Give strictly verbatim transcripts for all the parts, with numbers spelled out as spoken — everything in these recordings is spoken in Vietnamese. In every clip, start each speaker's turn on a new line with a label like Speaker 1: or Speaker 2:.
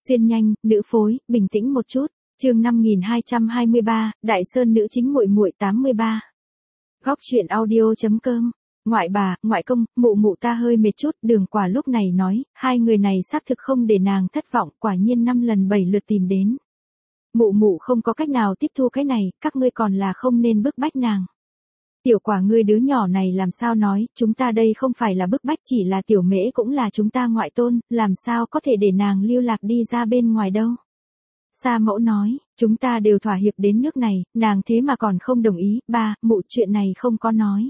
Speaker 1: Xuyên nhanh, nữ phối, bình tĩnh một chút. Chương năm nghìn hai trăm hai mươi ba, Đại Sơn nữ chính muội muội tám mươi ba. Góc truyện audio chấm com. Ngoại bà, ngoại công, mụ mụ ta hơi mệt chút, Đường Quả lúc này nói, hai người này xác thực không để nàng thất vọng, quả nhiên năm lần bảy lượt tìm đến. Mụ mụ không có cách nào tiếp thu cái này, các ngươi còn là không nên bức bách nàng. Tiểu Quả ngươi đứa nhỏ này làm sao nói, chúng ta đây không phải là bức bách, chỉ là tiểu mễ cũng là chúng ta ngoại tôn, làm sao có thể để nàng lưu lạc đi ra bên ngoài đâu. Sa mẫu nói, chúng ta đều thỏa hiệp đến nước này, nàng thế mà còn không đồng ý, ba, mụ chuyện này không có nói.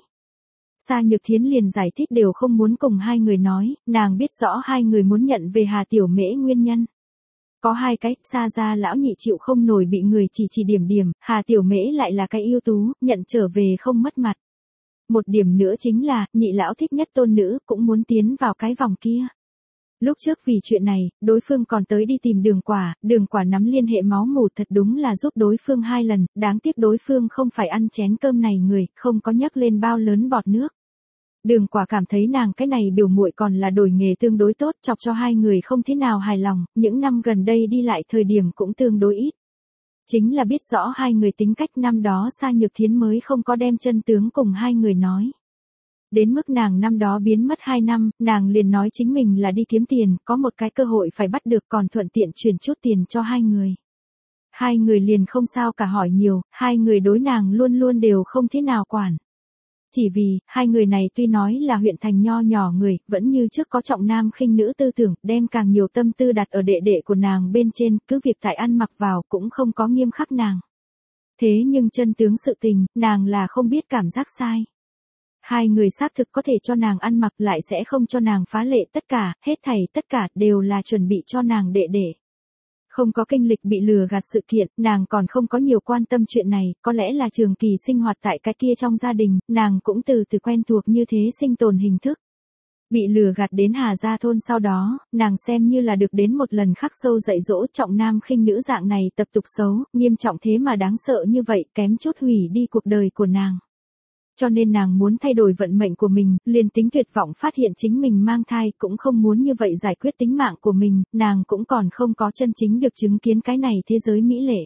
Speaker 1: Sa Nhược Thiến liền giải thích đều không muốn cùng hai người nói, nàng biết rõ hai người muốn nhận về Hà Tiểu Mễ nguyên nhân. Có hai cách, Sa gia lão nhị chịu không nổi bị người chỉ chỉ điểm điểm, Hà Tiểu Mễ lại là cái ưu tú, nhận trở về không mất mặt. Một điểm nữa chính là, nhị lão thích nhất tôn nữ, cũng muốn tiến vào cái vòng kia. Lúc trước vì chuyện này, đối phương còn tới đi tìm Đường Quả, Đường Quả nắm liên hệ máu mủ thật đúng là giúp đối phương hai lần, đáng tiếc đối phương không phải ăn chén cơm này người, không có nhắc lên bao lớn bọt nước. Đường Quả cảm thấy nàng cái này biểu muội còn là đổi nghề tương đối tốt, chọc cho hai người không thế nào hài lòng, những năm gần đây đi lại thời điểm cũng tương đối ít. Chính là biết rõ hai người tính cách, năm đó Sa Nhược Thiến mới không có đem chân tướng cùng hai người nói. Đến mức nàng năm đó biến mất hai năm, nàng liền nói chính mình là đi kiếm tiền, có một cái cơ hội phải bắt được còn thuận tiện chuyển chút tiền cho hai người. Hai người liền không sao cả hỏi nhiều, hai người đối nàng luôn luôn đều không thế nào quản. Chỉ vì, hai người này tuy nói là huyện thành nho nhỏ người, vẫn như trước có trọng nam khinh nữ tư tưởng, đem càng nhiều tâm tư đặt ở đệ đệ của nàng bên trên, cứ việc tại ăn mặc vào cũng không có nghiêm khắc nàng. Thế nhưng chân tướng sự tình, nàng là không biết cảm giác sai. Hai người xác thực có thể cho nàng ăn mặc lại sẽ không cho nàng phá lệ, tất cả, hết thảy tất cả đều là chuẩn bị cho nàng đệ đệ. Không có kinh lịch bị lừa gạt sự kiện, nàng còn không có nhiều quan tâm chuyện này, có lẽ là trường kỳ sinh hoạt tại cái kia trong gia đình, nàng cũng từ từ quen thuộc như thế sinh tồn hình thức. Bị lừa gạt đến Hà Gia thôn sau đó, nàng xem như là được đến một lần khắc sâu dạy dỗ, trọng nam khinh nữ dạng này tập tục xấu, nghiêm trọng thế mà đáng sợ như vậy, kém chút hủy đi cuộc đời của nàng. Cho nên nàng muốn thay đổi vận mệnh của mình, liền tính tuyệt vọng phát hiện chính mình mang thai, cũng không muốn như vậy giải quyết tính mạng của mình, nàng cũng còn không có chân chính được chứng kiến cái này thế giới mỹ lệ.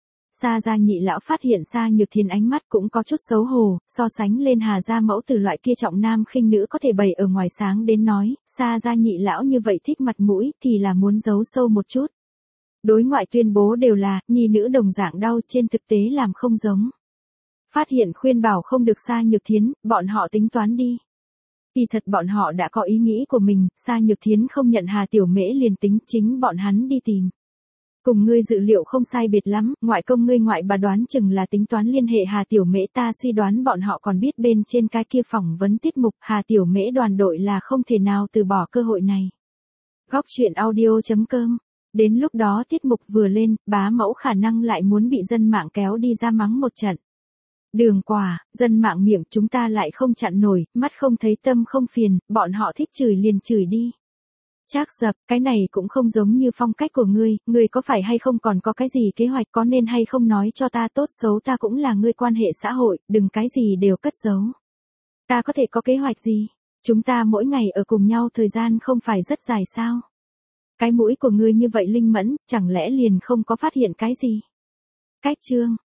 Speaker 1: Sa gia nhị lão phát hiện Sa Nhược Thiến ánh mắt cũng có chút xấu hổ, so sánh lên Hà gia mẫu từ loại kia trọng nam khinh nữ có thể bày ở ngoài sáng đến nói, Sa gia nhị lão như vậy thích mặt mũi thì là muốn giấu sâu một chút. Đối ngoại tuyên bố đều là, nhi nữ đồng dạng đau, trên thực tế làm không giống. Phát hiện khuyên bảo không được Sa Nhược Thiến, bọn họ tính toán đi. Kỳ thật bọn họ đã có ý nghĩ của mình, Sa Nhược Thiến không nhận Hà Tiểu Mễ liền tính chính bọn hắn đi tìm. Cùng ngươi dự liệu không sai biệt lắm, ngoại công ngươi ngoại bà đoán chừng là tính toán liên hệ Hà Tiểu Mễ, ta suy đoán bọn họ còn biết bên trên cái kia phỏng vấn tiết mục, Hà Tiểu Mễ đoàn đội là không thể nào từ bỏ cơ hội này. Góc truyện audio chấm com. Đến lúc đó tiết mục vừa lên, bá mẫu khả năng lại muốn bị dân mạng kéo đi ra mắng một trận. Đường Quả, dân mạng miệng chúng ta lại không chặn nổi, mắt không thấy tâm không phiền, bọn họ thích chửi liền chửi đi. Trác Dập, cái này cũng không giống như phong cách của ngươi, ngươi có phải hay không còn có cái gì kế hoạch, có nên hay không nói cho ta, tốt xấu ta cũng là ngươi quan hệ xã hội, đừng cái gì đều cất giấu. Ta có thể có kế hoạch gì? Chúng ta mỗi ngày ở cùng nhau thời gian không phải rất dài sao? Cái mũi của ngươi như vậy linh mẫn, chẳng lẽ liền không có phát hiện cái gì? Cách chương.